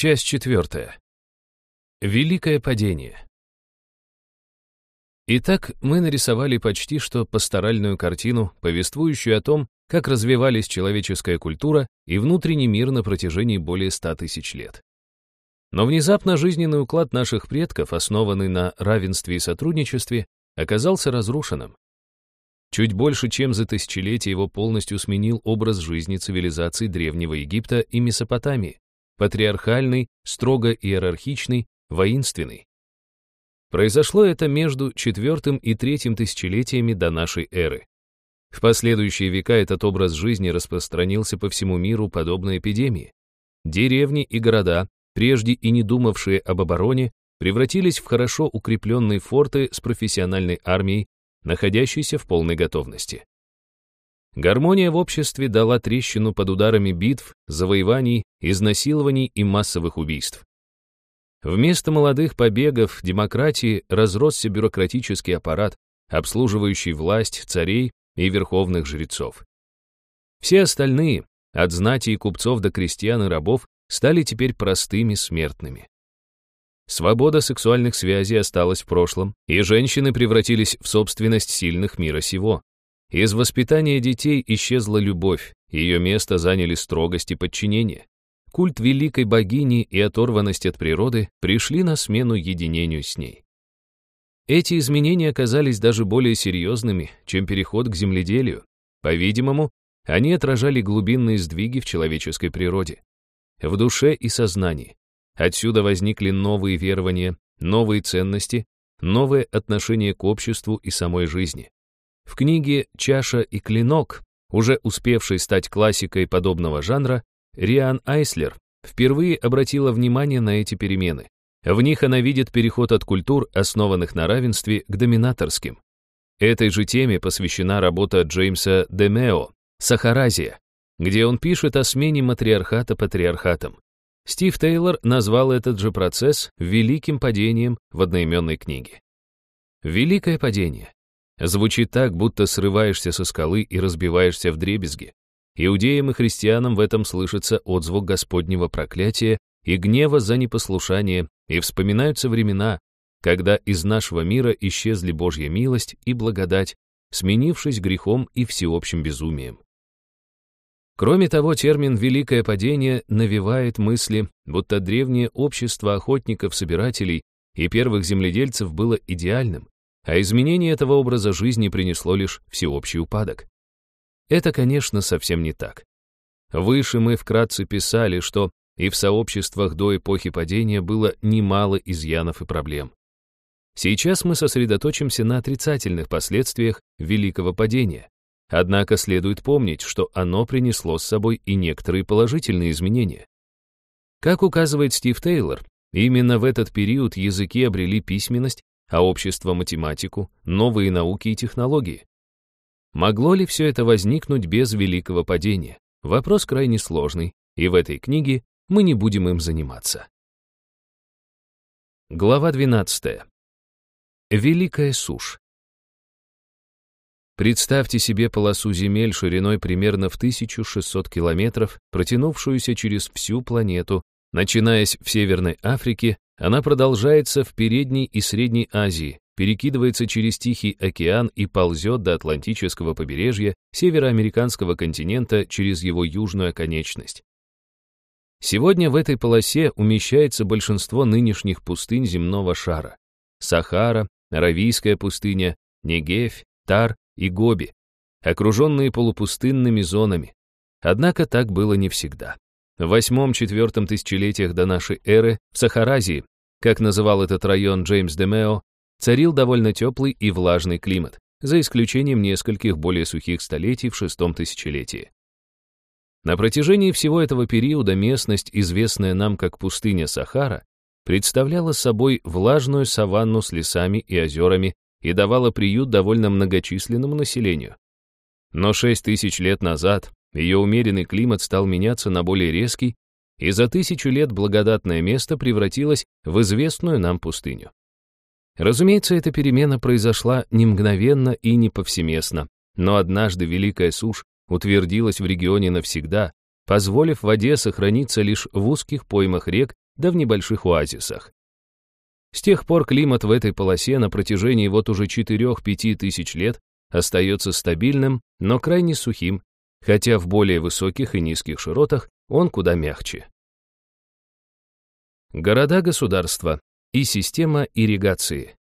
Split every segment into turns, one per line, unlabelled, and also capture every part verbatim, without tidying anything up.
Часть четвертая. Великое падение. Итак, мы нарисовали почти что пасторальную картину, повествующую о том, как развивались человеческая культура и внутренний мир на протяжении более ста тысяч лет. Но внезапно жизненный уклад наших предков, основанный на равенстве и сотрудничестве, оказался разрушенным. Чуть больше, чем за тысячелетия его полностью сменил образ жизни цивилизаций Древнего Египта и Месопотамии, патриархальный, строго иерархичный, воинственный. Произошло это между четвертым и третьим тысячелетиями до нашей эры. В последующие века этот образ жизни распространился по всему миру подобно эпидемии. Деревни и города, прежде и не думавшие об обороне, превратились в хорошо укрепленные форты с профессиональной армией, находящейся в полной готовности. Гармония в обществе дала трещину под ударами битв, завоеваний, изнасилований и массовых убийств. Вместо молодых побегов демократии разросся бюрократический аппарат, обслуживающий власть царей и верховных жрецов. Все остальные, от знати и купцов до крестьян и рабов, стали теперь простыми смертными. Свобода сексуальных связей осталась в прошлом, и женщины превратились в собственность сильных мира сего. Из воспитания детей исчезла любовь, ее место заняли строгость и подчинение. Культ великой богини и оторванность от природы пришли на смену единению с ней. Эти изменения оказались даже более серьезными, чем переход к земледелию. По-видимому, они отражали глубинные сдвиги в человеческой природе, в душе и сознании. Отсюда возникли новые верования, новые ценности, новое отношение к обществу и самой жизни. В книге «Чаша и клинок», уже успевшей стать классикой подобного жанра, Риан Айслер впервые обратила внимание на эти перемены. В них она видит переход от культур, основанных на равенстве, к доминаторским. Этой же теме посвящена работа Джеймса Демео «Сахаразия», где он пишет о смене матриархата патриархатом. Стив Тейлор назвал этот же процесс «великим падением» в одноименной книге. «Великое падение» звучит так, будто срываешься со скалы и разбиваешься вдребезги. Иудеям и христианам в этом слышится отзвук Господнего проклятия и гнева за непослушание, и вспоминаются времена, когда из нашего мира исчезли Божья милость и благодать, сменившись грехом и всеобщим безумием. Кроме того, термин «великое падение» навевает мысли, будто древнее общество охотников-собирателей и первых земледельцев было идеальным, а изменение этого образа жизни принесло лишь всеобщий упадок. Это, конечно, совсем не так. Выше мы вкратце писали, что и в сообществах до эпохи падения было немало изъянов и проблем. Сейчас мы сосредоточимся на отрицательных последствиях великого падения. Однако следует помнить, что оно принесло с собой и некоторые положительные изменения. Как указывает Стив Тейлор, именно в этот период языки обрели письменность, а общество — математику, новые науки и технологии. Могло ли все это возникнуть без великого падения? Вопрос крайне сложный, и в этой книге мы не будем им заниматься. Глава двенадцатая. Великая сушь. Представьте себе полосу земель шириной примерно в тысячу шестьсот километров, протянувшуюся через всю планету. Начинаясь в Северной Африке, она продолжается в Передней и Средней Азии, перекидывается через Тихий океан и ползет до Атлантического побережья североамериканского континента через его южную оконечность. Сегодня в этой полосе умещается большинство нынешних пустынь земного шара: Сахара, Аравийская пустыня, Негев, Тар и Гоби, окруженные полупустынными зонами. Однако так было не всегда. В восьмом-четвертом тысячелетиях до нашей эры в Сахаразии, как называл этот район Джеймс Демео, царил довольно теплый и влажный климат, за исключением нескольких более сухих столетий в шестом тысячелетии. На протяжении всего этого периода местность, известная нам как пустыня Сахара, представляла собой влажную саванну с лесами и озерами и давала приют довольно многочисленному населению. Но шесть тысяч лет назад ее умеренный климат стал меняться на более резкий, и за тысячу лет благодатное место превратилось в известную нам пустыню. Разумеется, эта перемена произошла не мгновенно и не повсеместно, но однажды великая сушь утвердилась в регионе навсегда, позволив воде сохраниться лишь в узких поймах рек да в небольших оазисах. С тех пор климат в этой полосе на протяжении вот уже четырёх-пяти тысяч лет остается стабильным, но крайне сухим, хотя в более высоких и низких широтах он куда мягче. Города-государства и система ирригации.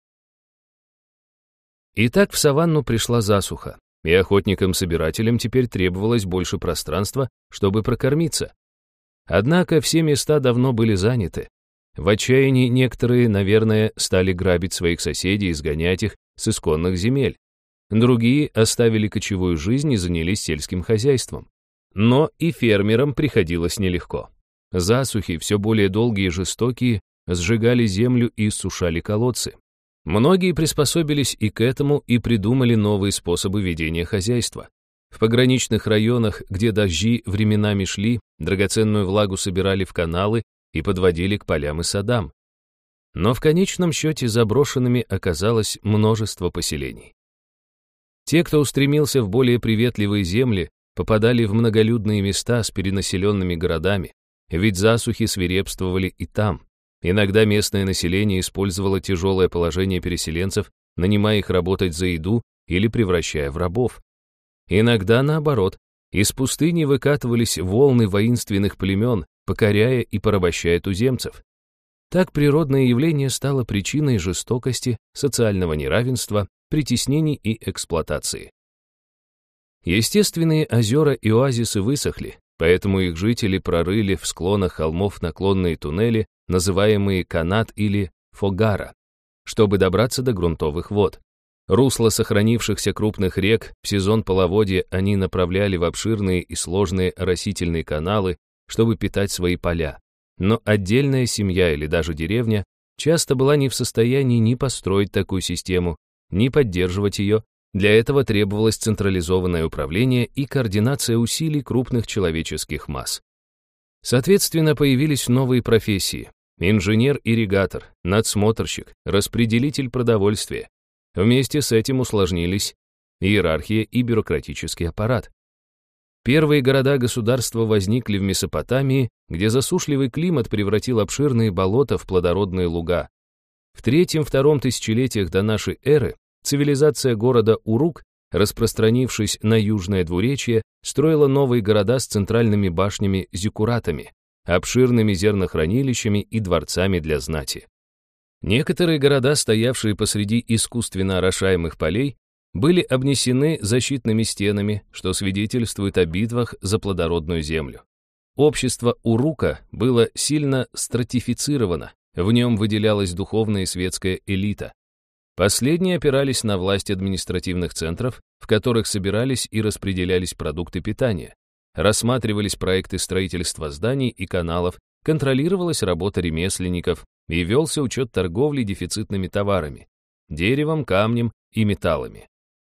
Итак, в саванну пришла засуха, и охотникам-собирателям теперь требовалось больше пространства, чтобы прокормиться. Однако все места давно были заняты. В отчаянии некоторые, наверное, стали грабить своих соседей и изгонять их с исконных земель. Другие оставили кочевую жизнь и занялись сельским хозяйством. Но и фермерам приходилось нелегко. Засухи, все более долгие и жестокие, сжигали землю и иссушали колодцы. Многие приспособились и к этому и придумали новые способы ведения хозяйства. В пограничных районах, где дожди временами шли, драгоценную влагу собирали в каналы и подводили к полям и садам. Но в конечном счете заброшенными оказалось множество поселений. Те, кто устремился в более приветливые земли, попадали в многолюдные места с перенаселенными городами, ведь засухи свирепствовали и там. Иногда местное население использовало тяжелое положение переселенцев, нанимая их работать за еду или превращая в рабов. Иногда, наоборот, из пустыни выкатывались волны воинственных племен, покоряя и порабощая туземцев. Так природное явление стало причиной жестокости, социального неравенства, притеснений и эксплуатации. Естественные озера и оазисы высохли, поэтому их жители прорыли в склонах холмов наклонные туннели, называемые канат или фогара, чтобы добраться до грунтовых вод. Русла сохранившихся крупных рек в сезон половодья они направляли в обширные и сложные оросительные каналы, чтобы питать свои поля. Но отдельная семья или даже деревня часто была не в состоянии ни построить такую систему, ни поддерживать ее. Для этого требовалось централизованное управление и координация усилий крупных человеческих масс. Соответственно, появились новые профессии: инженер-ирригатор, надсмотрщик, распределитель продовольствия. Вместе с этим усложнились иерархия и бюрократический аппарат. Первые города-государства возникли в Месопотамии, где засушливый климат превратил обширные болота в плодородные луга. В третьем-втором тысячелетиях до нашей эры цивилизация города Урук, распространившись на южное двуречье, строила новые города с центральными башнями-зиккуратами, обширными зернохранилищами и дворцами для знати. Некоторые города, стоявшие посреди искусственно орошаемых полей, были обнесены защитными стенами, что свидетельствует о битвах за плодородную землю. Общество Урука было сильно стратифицировано, в нем выделялась духовная и светская элита. Последние опирались на власть административных центров, в которых собирались и распределялись продукты питания, рассматривались проекты строительства зданий и каналов, контролировалась работа ремесленников и велся учет торговли дефицитными товарами, деревом, камнем и металлами.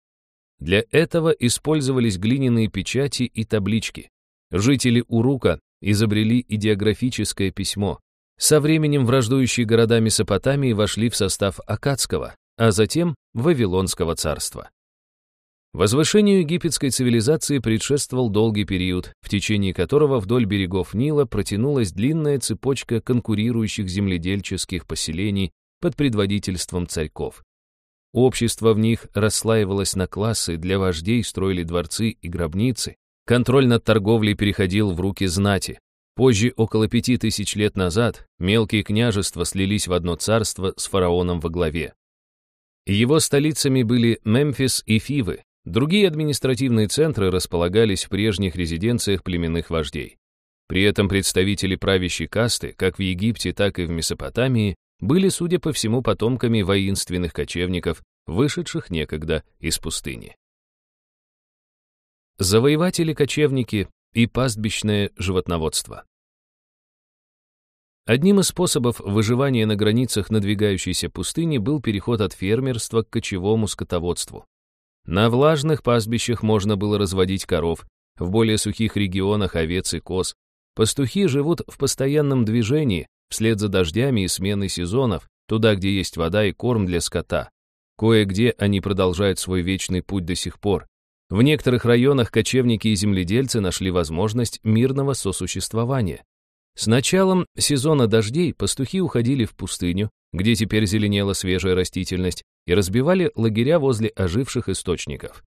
Для этого использовались глиняные печати и таблички. Жители Урука изобрели идеографическое письмо. Со временем враждующие города Месопотамии вошли в состав Аккадского, а затем Вавилонского царства. Возвышению египетской цивилизации предшествовал долгий период, в течение которого вдоль берегов Нила протянулась длинная цепочка конкурирующих земледельческих поселений под предводительством царьков. Общество в них расслаивалось на классы, для вождей строили дворцы и гробницы, контроль над торговлей переходил в руки знати. Позже, около пяти тысяч лет назад, мелкие княжества слились в одно царство с фараоном во главе. Его столицами были Мемфис и Фивы. Другие административные центры располагались в прежних резиденциях племенных вождей. При этом представители правящей касты, как в Египте, так и в Месопотамии, были, судя по всему, потомками воинственных кочевников, вышедших некогда из пустыни. Завоеватели-кочевники и пастбищное животноводство. Одним из способов выживания на границах надвигающейся пустыни был переход от фермерства к кочевому скотоводству. На влажных пастбищах можно было разводить коров, в более сухих регионах овец и коз. Пастухи живут в постоянном движении, вслед за дождями и сменой сезонов, туда, где есть вода и корм для скота. Кое-где они продолжают свой вечный путь до сих пор. В некоторых районах кочевники и земледельцы нашли возможность мирного сосуществования. С началом сезона дождей пастухи уходили в пустыню, где теперь зеленела свежая растительность, и разбивали лагеря возле оживших источников.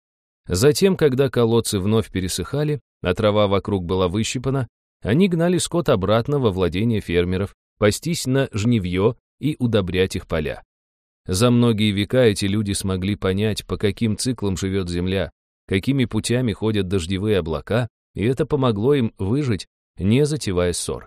Затем, когда колодцы вновь пересыхали, а трава вокруг была выщипана, они гнали скот обратно во владение фермеров, пастись на жнивье и удобрять их поля. За многие века эти люди смогли понять, по каким циклам живет земля, какими путями ходят дождевые облака, и это помогло им выжить, не затевая ссор.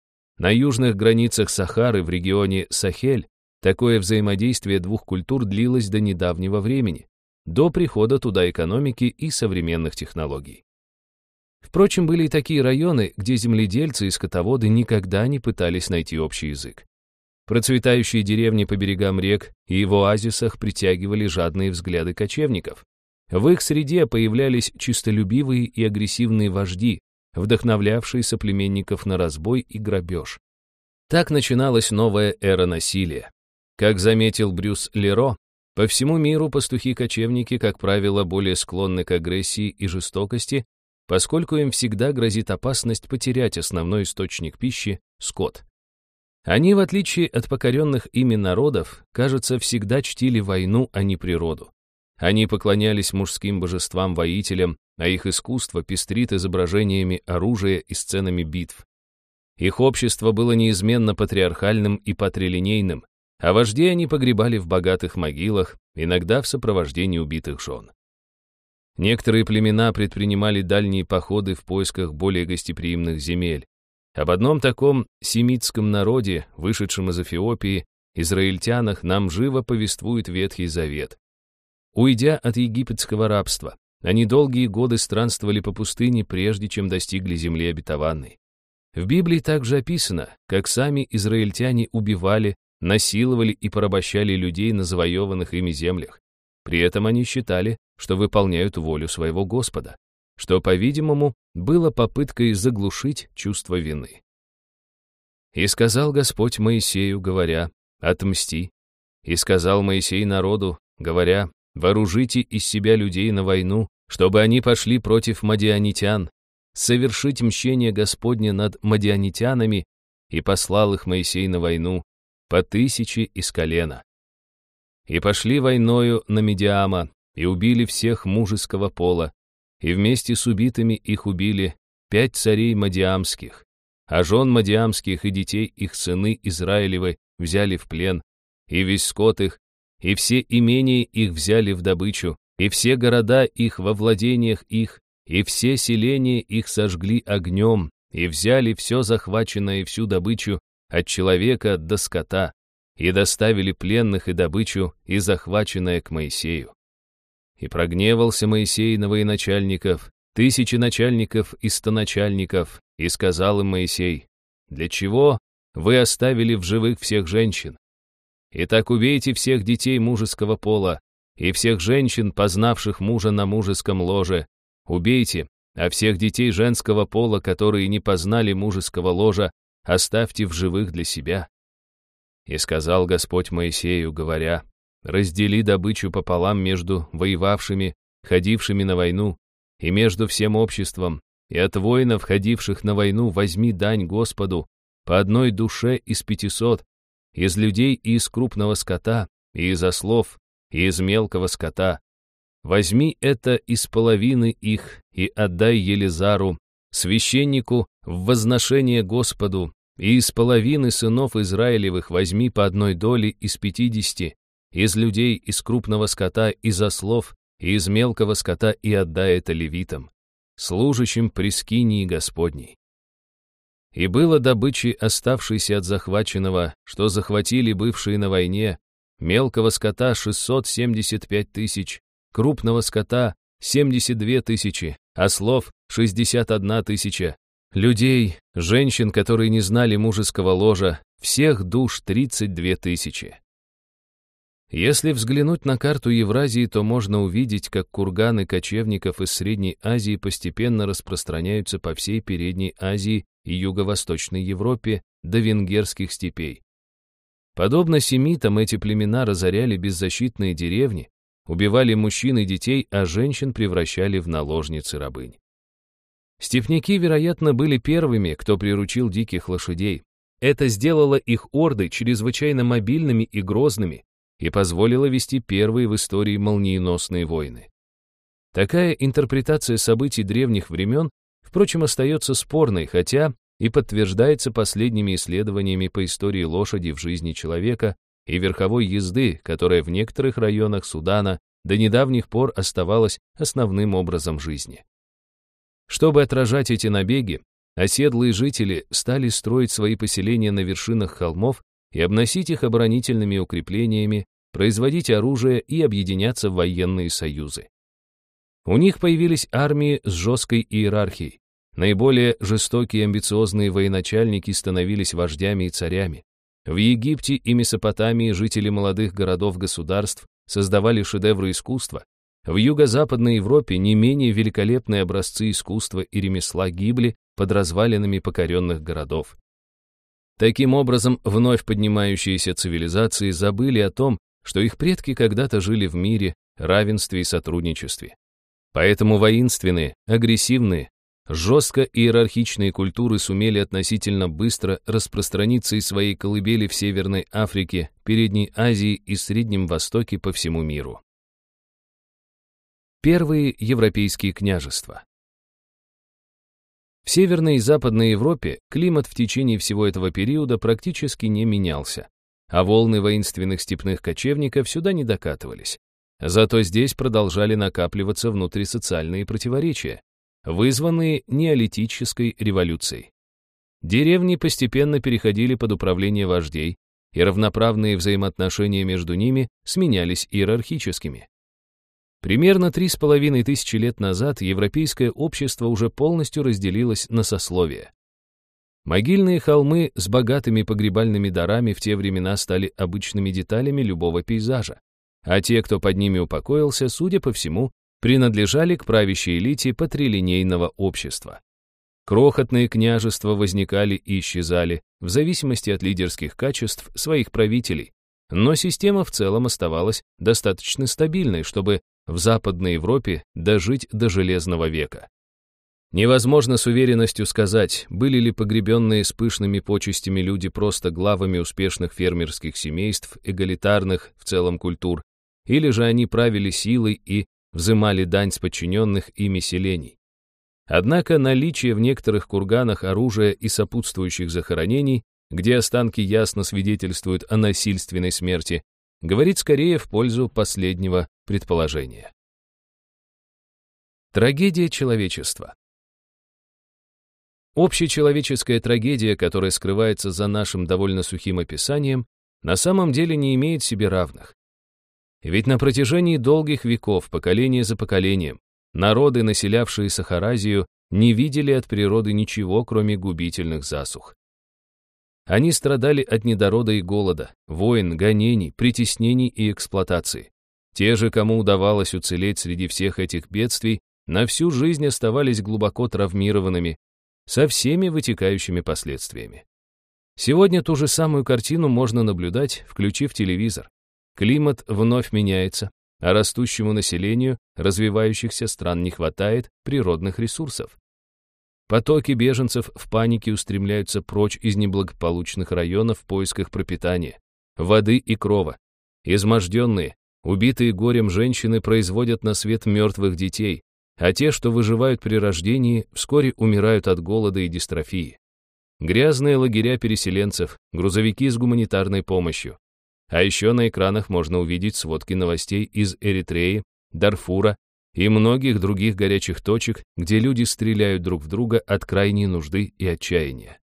На южных границах Сахары в регионе Сахель такое взаимодействие двух культур длилось до недавнего времени, до прихода туда экономики и современных технологий. Впрочем, были и такие районы, где земледельцы и скотоводы никогда не пытались найти общий язык. Процветающие деревни по берегам рек и в оазисах притягивали жадные взгляды кочевников. В их среде появлялись чистолюбивые и агрессивные вожди, вдохновлявшие соплеменников на разбой и грабеж. Так начиналась новая эра насилия. Как заметил Брюс Леро, по всему миру пастухи-кочевники, как правило, более склонны к агрессии и жестокости, поскольку им всегда грозит опасность потерять основной источник пищи – скот. Они, в отличие от покоренных ими народов, кажется, всегда чтили войну, а не природу. Они поклонялись мужским божествам-воителям, а их искусство пестрит изображениями оружия и сценами битв. Их общество было неизменно патриархальным и патрилинейным, а вождей они погребали в богатых могилах, иногда в сопровождении убитых жен. Некоторые племена предпринимали дальние походы в поисках более гостеприимных земель. Об одном таком семитском народе, вышедшем из Эфиопии, израильтянах, нам живо повествует Ветхий Завет. Уйдя от египетского рабства, они долгие годы странствовали по пустыне, прежде чем достигли земли обетованной. В Библии также описано, как сами израильтяне убивали, насиловали и порабощали людей на завоеванных ими землях. При этом они считали, что выполняют волю своего Господа, что, по-видимому, было попыткой заглушить чувство вины. «И сказал Господь Моисею, говоря, отмсти. И сказал Моисей народу, говоря, вооружите из себя людей на войну, чтобы они пошли против мадианитян, совершить мщение Господне над мадианитянами, и послал их Моисей на войну по тысяче из колена. И пошли войною на Мидиама, и убили всех мужеского пола, и вместе с убитыми их убили пять царей мадиамских, а жен мадиамских и детей их сыны Израилевы взяли в плен, и весь скот их, и все имения их взяли в добычу, и все города их во владениях их, и все селения их сожгли огнем, и взяли все захваченное и всю добычу от человека до скота, и доставили пленных и добычу, и захваченное к Моисею. И прогневался Моисей на военачальников, тысячи начальников и стоначальников, и сказал им Моисей, «Для чего вы оставили в живых всех женщин? Итак, убейте всех детей мужеского пола, и всех женщин, познавших мужа на мужеском ложе, убейте, а всех детей женского пола, которые не познали мужеского ложа, оставьте в живых для себя». И сказал Господь Моисею, говоря, «Раздели добычу пополам между воевавшими, ходившими на войну, и между всем обществом, и от воинов, ходивших на войну, возьми дань Господу по одной душе из пятисот, из людей и из крупного скота, и из ослов, и из мелкого скота. Возьми это из половины их и отдай Елизару, священнику, в возношение Господу, и из половины сынов Израилевых возьми по одной доле из пятидесяти, из людей, из крупного скота, из ослов, и из мелкого скота, и отдай это левитам, служащим при скинии Господней. И было добычи, оставшейся от захваченного, что захватили бывшие на войне, мелкого скота шестьсот семьдесят пять тысяч, крупного скота семьдесят две тысячи, ослов шестьдесят одна тысяча, людей, женщин, которые не знали мужеского ложа, всех душ тридцать две тысячи. Если взглянуть на карту Евразии, то можно увидеть, как курганы кочевников из Средней Азии постепенно распространяются по всей Передней Азии и Юго-Восточной Европе до венгерских степей. Подобно семитам, эти племена разоряли беззащитные деревни, убивали мужчин и детей, а женщин превращали в наложницы рабынь. Степняки, вероятно, были первыми, кто приручил диких лошадей. Это сделало их орды чрезвычайно мобильными и грозными и позволило вести первые в истории молниеносные войны. Такая интерпретация событий древних времен, впрочем, остается спорной, хотя и подтверждается последними исследованиями по истории лошади в жизни человека и верховой езды, которая в некоторых районах Судана до недавних пор оставалась основным образом жизни. Чтобы отражать эти набеги, оседлые жители стали строить свои поселения на вершинах холмов и обносить их оборонительными укреплениями, производить оружие и объединяться в военные союзы. У них появились армии с жесткой иерархией. Наиболее жестокие и амбициозные военачальники становились вождями и царями. В Египте и Месопотамии жители молодых городов-государств создавали шедевры искусства. В юго-западной Европе не менее великолепные образцы искусства и ремесла гибли под развалинами покоренных городов. Таким образом, вновь поднимающиеся цивилизации забыли о том, что их предки когда-то жили в мире, равенстве и сотрудничестве. Поэтому воинственные, агрессивные, жестко иерархичные культуры сумели относительно быстро распространиться из своей колыбели в Северной Африке, Передней Азии и Среднем Востоке по всему миру. Первые европейские княжества. В Северной и Западной Европе климат в течение всего этого периода практически не менялся, а волны воинственных степных кочевников сюда не докатывались. Зато здесь продолжали накапливаться внутрисоциальные противоречия, вызванные неолитической революцией. Деревни постепенно переходили под управление вождей, и равноправные взаимоотношения между ними сменялись иерархическими. Примерно три с половиной тысячи лет назад европейское общество уже полностью разделилось на сословия. Могильные холмы с богатыми погребальными дарами в те времена стали обычными деталями любого пейзажа, а те, кто под ними упокоился, судя по всему, принадлежали к правящей элите патрилинейного общества. Крохотные княжества возникали и исчезали в зависимости от лидерских качеств своих правителей, но система в целом оставалась достаточно стабильной, чтобы в Западной Европе дожить до Железного века. Невозможно с уверенностью сказать, были ли погребенные с пышными почестями люди просто главами успешных фермерских семейств, эгалитарных в целом культур, или же они правили силой и взымали дань с подчиненных ими селений. Однако наличие в некоторых курганах оружия и сопутствующих захоронений, где останки ясно свидетельствуют о насильственной смерти, говорит скорее в пользу последнего предположения. Трагедия человечества. Общечеловеческая трагедия, которая скрывается за нашим довольно сухим описанием, на самом деле не имеет себе равных. Ведь на протяжении долгих веков, поколение за поколением, народы, населявшие Сахаразию, не видели от природы ничего, кроме губительных засух. Они страдали от недорода и голода, войн, гонений, притеснений и эксплуатации. Те же, кому удавалось уцелеть среди всех этих бедствий, на всю жизнь оставались глубоко травмированными, со всеми вытекающими последствиями. Сегодня ту же самую картину можно наблюдать, включив телевизор. Климат вновь меняется, а растущему населению развивающихся стран не хватает природных ресурсов. Потоки беженцев в панике устремляются прочь из неблагополучных районов в поисках пропитания, воды и крова. Изможденные, убитые горем женщины производят на свет мертвых детей, а те, что выживают при рождении, вскоре умирают от голода и дистрофии. Грязные лагеря переселенцев, грузовики с гуманитарной помощью. А еще на экранах можно увидеть сводки новостей из Эритреи, Дарфура и многих других горячих точек, где люди стреляют друг в друга от крайней нужды и отчаяния.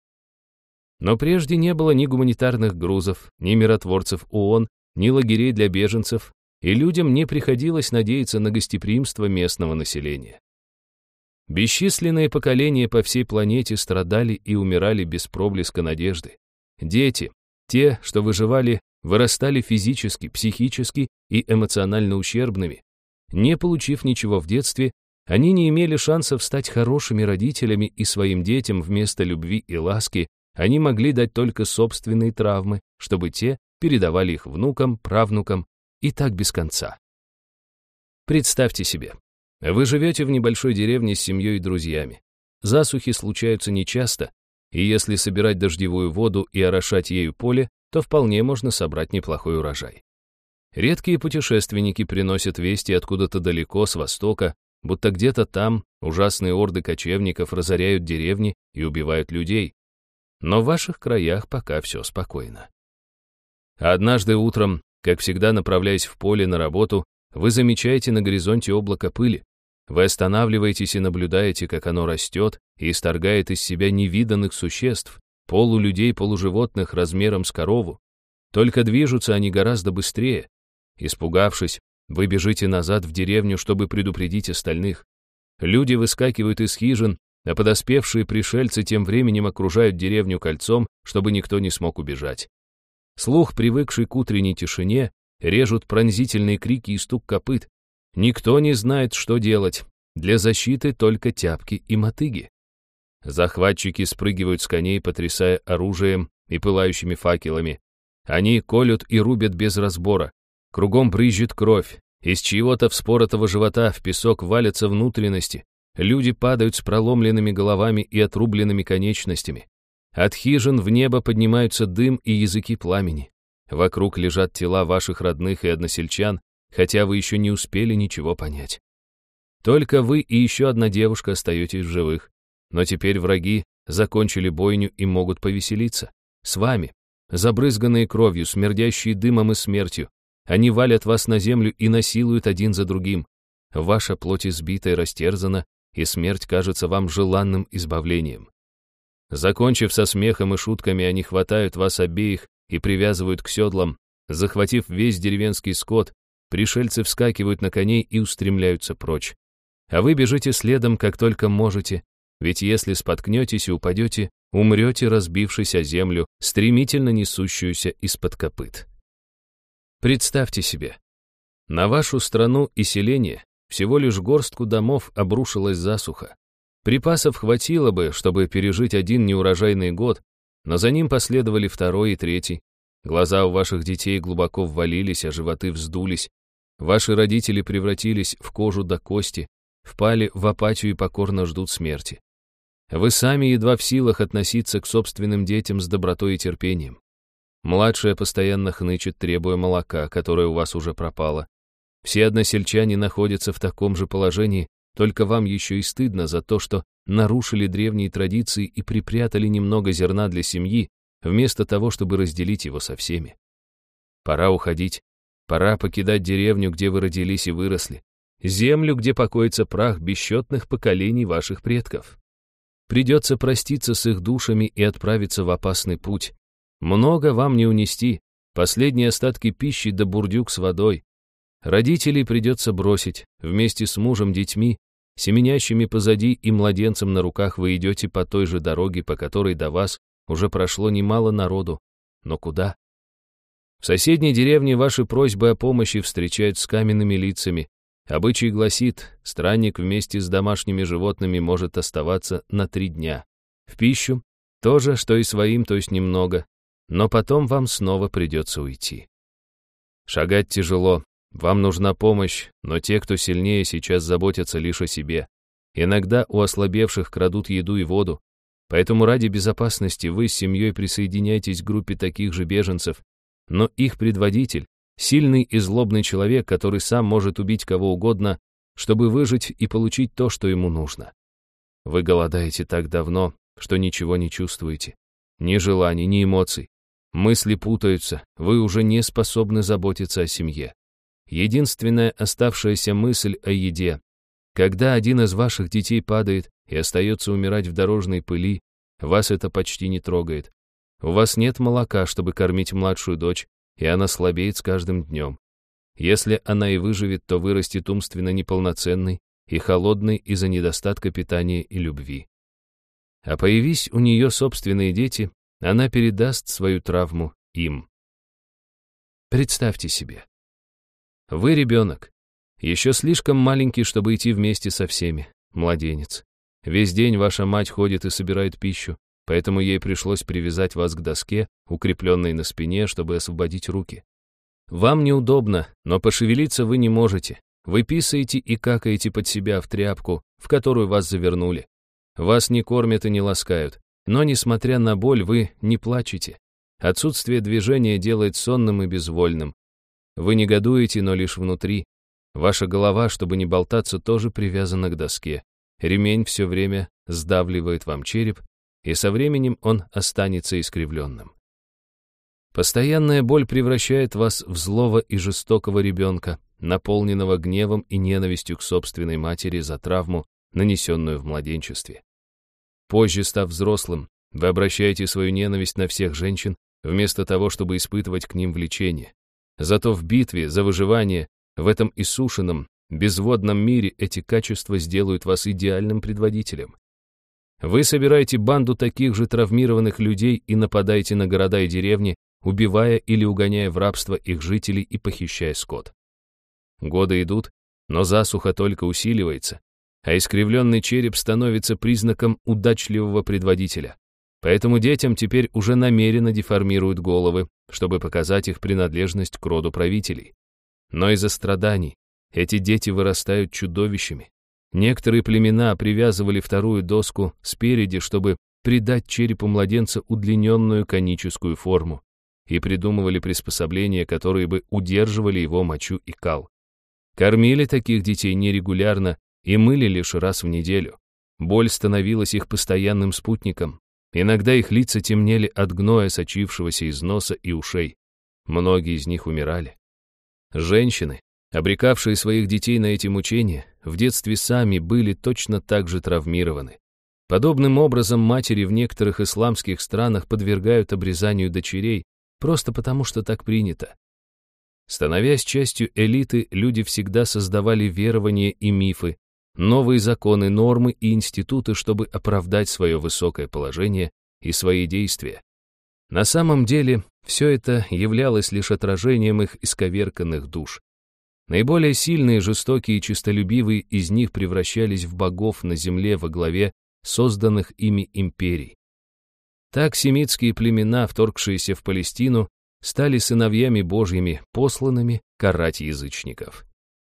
Но прежде не было ни гуманитарных грузов, ни миротворцев ООН, ни лагерей для беженцев, и людям не приходилось надеяться на гостеприимство местного населения. Бесчисленные поколения по всей планете страдали и умирали без проблеска надежды. Дети, те, что выживали, вырастали физически, психически и эмоционально ущербными. Не получив ничего в детстве, они не имели шансов стать хорошими родителями, и своим детям вместо любви и ласки они могли дать только собственные травмы, чтобы те передавали их внукам, правнукам и так без конца. Представьте себе, вы живете в небольшой деревне с семьей и друзьями. засухи случаются нечасто, и если собирать дождевую воду и орошать ею поле, то вполне можно собрать неплохой урожай. Редкие путешественники приносят вести откуда-то далеко, с востока, будто где-то там ужасные орды кочевников разоряют деревни и убивают людей. Но в ваших краях пока все спокойно. А однажды утром, как всегда направляясь в поле на работу, вы замечаете на горизонте облако пыли. Вы останавливаетесь и наблюдаете, как оно растет и исторгает из себя невиданных существ, полулюдей, полуживотных размером с корову. Только движутся они гораздо быстрее. Испугавшись, вы бежите назад в деревню, чтобы предупредить остальных. Люди выскакивают из хижин, а подоспевшие пришельцы тем временем окружают деревню кольцом, чтобы никто не смог убежать. Слух, привыкший к утренней тишине, режут пронзительные крики и стук копыт. Никто не знает, что делать. Для защиты только тяпки и мотыги. Захватчики спрыгивают с коней, потрясая оружием и пылающими факелами. Они колют и рубят без разбора. Кругом брызжет кровь. Из чьего-то вспоротого живота в песок валятся внутренности. Люди падают с проломленными головами и отрубленными конечностями. От хижин в небо поднимаются дым и языки пламени. Вокруг лежат тела ваших родных и односельчан, хотя вы еще не успели ничего понять. Только вы и еще одна девушка остаетесь в живых. Но теперь враги закончили бойню и могут повеселиться. С вами, забрызганные кровью, смердящие дымом и смертью, они валят вас на землю и насилуют один за другим. Ваша плоть избита и растерзана, и смерть кажется вам желанным избавлением. Закончив со смехом и шутками, они хватают вас обеих и привязывают к седлам. Захватив весь деревенский скот, пришельцы вскакивают на коней и устремляются прочь. А вы бежите следом, как только можете, ведь если споткнетесь и упадете, умрете, разбившись о землю, стремительно несущуюся из-под копыт. Представьте себе, на вашу страну и селение всего лишь горстку домов обрушилась засуха. Припасов хватило бы, чтобы пережить один неурожайный год, но за ним последовали второй и третий. Глаза у ваших детей глубоко ввалились, а животы вздулись. Ваши родители превратились в кожу до кости, впали в апатию и покорно ждут смерти. Вы сами едва в силах относиться к собственным детям с добротой и терпением. Младшая постоянно хнычет, требуя молока, которое у вас уже пропало. Все односельчане находятся в таком же положении, только вам еще и стыдно за то, что нарушили древние традиции и припрятали немного зерна для семьи, вместо того, чтобы разделить его со всеми. Пора уходить, пора покидать деревню, где вы родились и выросли, землю, где покоится прах бесчетных поколений ваших предков. Придется проститься с их душами и отправиться в опасный путь. Много вам не унести, последние остатки пищи да бурдюк с водой. Родителей придется бросить, вместе с мужем, детьми, семенящими позади и младенцем на руках вы идете по той же дороге, по которой до вас уже прошло немало народу. Но куда? В соседней деревне ваши просьбы о помощи встречают с каменными лицами. Обычай гласит, странник вместе с домашними животными может оставаться на три дня. В пищу то же, что и своим, то есть немного, но потом вам снова придется уйти. Шагать тяжело. Вам нужна помощь, но те, кто сильнее, сейчас заботятся лишь о себе. Иногда у ослабевших крадут еду и воду. Поэтому ради безопасности вы с семьей присоединяйтесь к группе таких же беженцев, но их предводитель — сильный и злобный человек, который сам может убить кого угодно, чтобы выжить и получить то, что ему нужно. Вы голодаете так давно, что ничего не чувствуете. Ни желаний, ни эмоций. Мысли путаются, вы уже не способны заботиться о семье. Единственная оставшаяся мысль о еде. Когда один из ваших детей падает и остается умирать в дорожной пыли, вас это почти не трогает. У вас нет молока, чтобы кормить младшую дочь, и она слабеет с каждым днем. Если она и выживет, то вырастет умственно неполноценной и холодной из-за недостатка питания и любви. А появись у нее собственные дети, она передаст свою травму им. Представьте себе. Вы ребенок, еще слишком маленький, чтобы идти вместе со всеми, младенец. Весь день ваша мать ходит и собирает пищу, поэтому ей пришлось привязать вас к доске, укрепленной на спине, чтобы освободить руки. Вам неудобно, но пошевелиться вы не можете. Вы писаете и какаете под себя в тряпку, в которую вас завернули. Вас не кормят и не ласкают, но, несмотря на боль, вы не плачете. Отсутствие движения делает сонным и безвольным. Вы негодуете, но лишь внутри. Ваша голова, чтобы не болтаться, тоже привязана к доске. Ремень все время сдавливает вам череп, и со временем он останется искривленным. Постоянная боль превращает вас в злого и жестокого ребенка, наполненного гневом и ненавистью к собственной матери за травму, нанесенную в младенчестве. Позже, став взрослым, вы обращаете свою ненависть на всех женщин, вместо того, чтобы испытывать к ним влечение. Зато в битве за выживание, в этом иссушенном, безводном мире эти качества сделают вас идеальным предводителем. Вы собираете банду таких же травмированных людей и нападаете на города и деревни, убивая или угоняя в рабство их жителей и похищая скот. Годы идут, но засуха только усиливается, а искривленный череп становится признаком удачливого предводителя. Поэтому детям теперь уже намеренно деформируют головы, чтобы показать их принадлежность к роду правителей. Но из-за страданий эти дети вырастают чудовищами. Некоторые племена привязывали вторую доску спереди, чтобы придать черепу младенца удлиненную коническую форму, и придумывали приспособления, которые бы удерживали его мочу и кал. Кормили таких детей нерегулярно и мыли лишь раз в неделю. Боль становилась их постоянным спутником. Иногда их лица темнели от гноя, сочившегося из носа и ушей. Многие из них умирали. Женщины, обрекавшие своих детей на эти мучения, в детстве сами были точно так же травмированы. Подобным образом матери в некоторых исламских странах подвергают обрезанию дочерей, просто потому что так принято. Становясь частью элиты, люди всегда создавали верования и мифы, новые законы, нормы и институты, чтобы оправдать свое высокое положение и свои действия. На самом деле, все это являлось лишь отражением их исковерканных душ. Наиболее сильные, жестокие и честолюбивые из них превращались в богов на земле во главе созданных ими империй. Так семитские племена, вторгшиеся в Палестину, стали сыновьями Божьими, посланными карать язычников.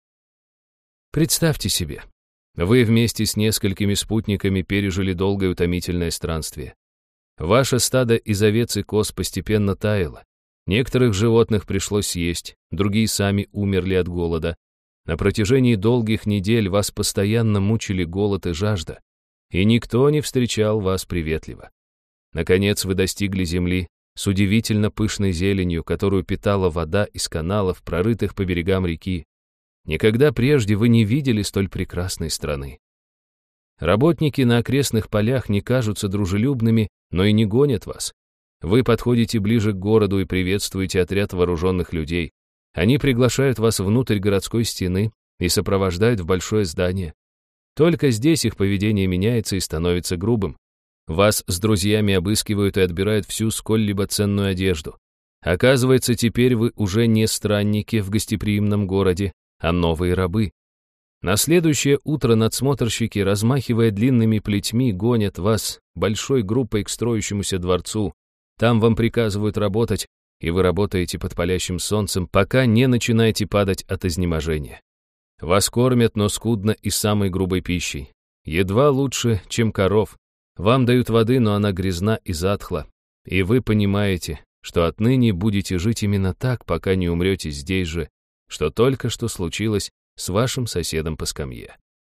Представьте себе, вы вместе с несколькими спутниками пережили долгое утомительное странствие. Ваше стадо из овец и коз постепенно таяло. Некоторых животных пришлось съесть, другие сами умерли от голода. На протяжении долгих недель вас постоянно мучили голод и жажда, и никто не встречал вас приветливо. Наконец вы достигли земли с удивительно пышной зеленью, которую питала вода из каналов, прорытых по берегам реки. Никогда прежде вы не видели столь прекрасной страны. Работники на окрестных полях не кажутся дружелюбными, но и не гонят вас. Вы подходите ближе к городу и приветствуете отряд вооруженных людей. Они приглашают вас внутрь городской стены и сопровождают в большое здание. Только здесь их поведение меняется и становится грубым. Вас с друзьями обыскивают и отбирают всю сколь-либо ценную одежду. Оказывается, теперь вы уже не странники в гостеприимном городе, а новые рабы. На следующее утро надсмотрщики, размахивая длинными плетьми, гонят вас большой группой к строящемуся дворцу. Там вам приказывают работать, и вы работаете под палящим солнцем, пока не начинаете падать от изнеможения. Вас кормят, но скудно и самой грубой пищей. Едва лучше, чем коров. Вам дают воды, но она грязна и затхла. И вы понимаете, что отныне будете жить именно так, пока не умрете здесь же, что только что случилось с вашим соседом по скамье.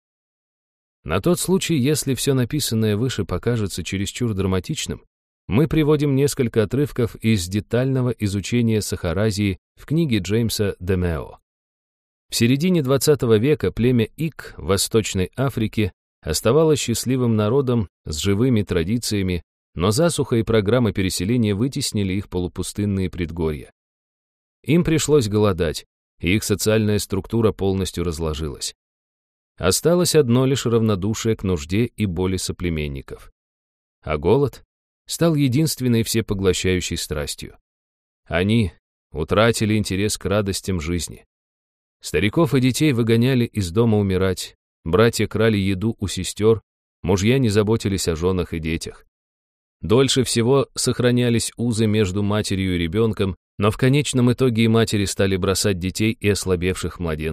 На тот случай, если все написанное выше покажется чересчур драматичным, мы приводим несколько отрывков из детального изучения Сахаразии в книге Джеймса Демео. В середине двадцатого века племя Ик в Восточной Африке оставалось счастливым народом с живыми традициями, но засуха и программа переселения вытеснили их полупустынные предгорья. Им пришлось голодать, и их социальная структура полностью разложилась. Осталось одно лишь равнодушие к нужде и боли соплеменников. А голод стал единственной всепоглощающей страстью. Они утратили интерес к радостям жизни. Стариков и детей выгоняли из дома умирать, братья крали еду у сестер, мужья не заботились о женах и детях. Дольше всего сохранялись узы между матерью и ребенком, но в конечном итоге и матери стали бросать детей и ослабевших младенцев.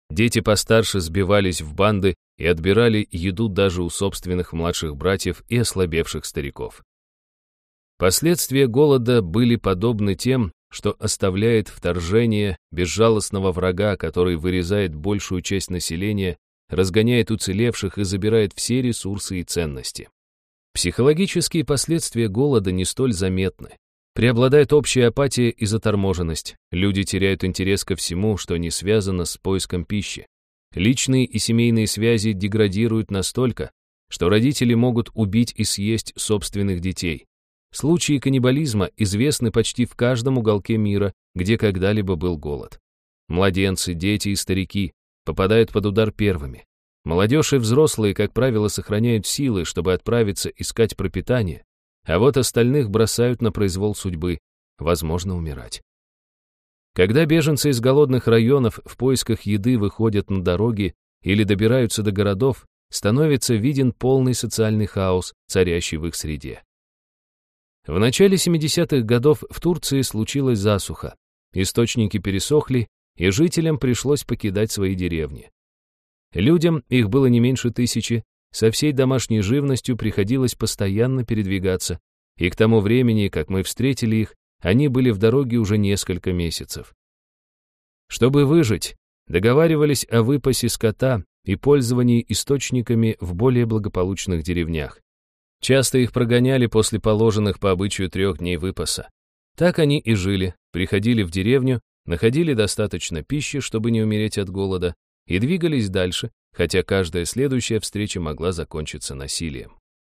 Дети постарше сбивались в банды и отбирали еду даже у собственных младших братьев и ослабевших стариков. Последствия голода были подобны тем, что оставляет вторжение безжалостного врага, который вырезает большую часть населения, разгоняет уцелевших и забирает все ресурсы и ценности. Психологические последствия голода не столь заметны. Преобладает общая апатия и заторможенность. Люди теряют интерес ко всему, что не связано с поиском пищи. Личные и семейные связи деградируют настолько, что родители могут убить и съесть собственных детей. Случаи каннибализма известны почти в каждом уголке мира, где когда-либо был голод. Младенцы, дети и старики попадают под удар первыми. Молодежь и взрослые, как правило, сохраняют силы, чтобы отправиться искать пропитание, а вот остальных бросают на произвол судьбы, возможно, умирать. Когда беженцы из голодных районов в поисках еды выходят на дороги или добираются до городов, становится виден полный социальный хаос, царящий в их среде. В начале семидесятых годов в Турции случилась засуха, источники пересохли, и жителям пришлось покидать свои деревни. Людям, их было не меньше тысячи, со всей домашней живностью приходилось постоянно передвигаться, и к тому времени, как мы встретили их, они были в дороге уже несколько месяцев. Чтобы выжить, договаривались о выпасе скота и пользовании источниками в более благополучных деревнях. Часто их прогоняли после положенных по обычаю трех дней выпаса. Так они и жили, приходили в деревню, находили достаточно пищи, чтобы не умереть от голода, и двигались дальше, хотя каждая следующая встреча могла закончиться насилием.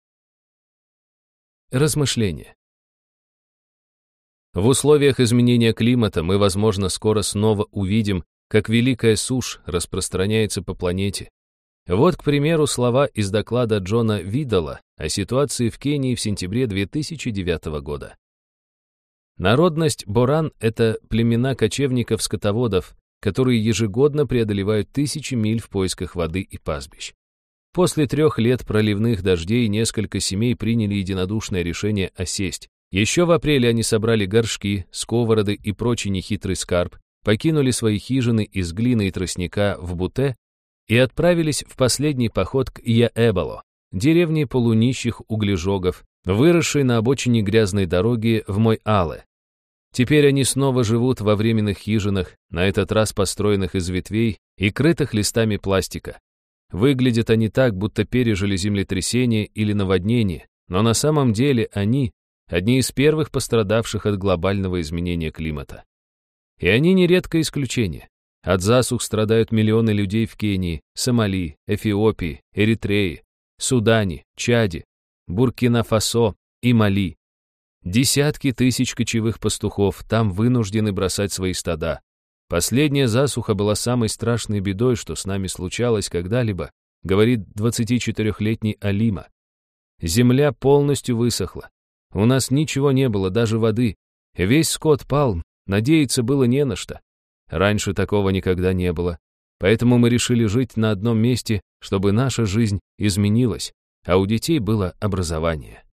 Размышления. В условиях изменения климата мы, возможно, скоро снова увидим, как великая сушь распространяется по планете. Вот, к примеру, слова из доклада Джона Видала о ситуации в Кении в сентябре две тысячи девятого года. Народность Боран — это племена кочевников-скотоводов, которые ежегодно преодолевают тысячи миль в поисках воды и пастбищ. После трех лет проливных дождей несколько семей приняли единодушное решение осесть. Еще в апреле они собрали горшки, сковороды и прочий нехитрый скарб, покинули свои хижины из глины и тростника в Буте и отправились в последний поход к Яэбало, деревне полунищих углежогов, выросшей на обочине грязной дороги в Мой-Але. Теперь они снова живут во временных хижинах, на этот раз построенных из ветвей и крытых листами пластика. Выглядят они так, будто пережили землетрясение или наводнение, но на самом деле они – одни из первых пострадавших от глобального изменения климата. И они нередко исключение. От засух страдают миллионы людей в Кении, Сомали, Эфиопии, Эритрее, Судане, Чаде, Буркина-Фасо и Мали. Десятки тысяч кочевых пастухов там вынуждены бросать свои стада. Последняя засуха была самой страшной бедой, что с нами случалось когда-либо, говорит двадцатичетырёхлетний Алима. Земля полностью высохла. У нас ничего не было, даже воды. Весь скот пал, надеяться было не на что. Раньше такого никогда не было. Поэтому мы решили жить на одном месте, чтобы наша жизнь изменилась, а у детей было образование.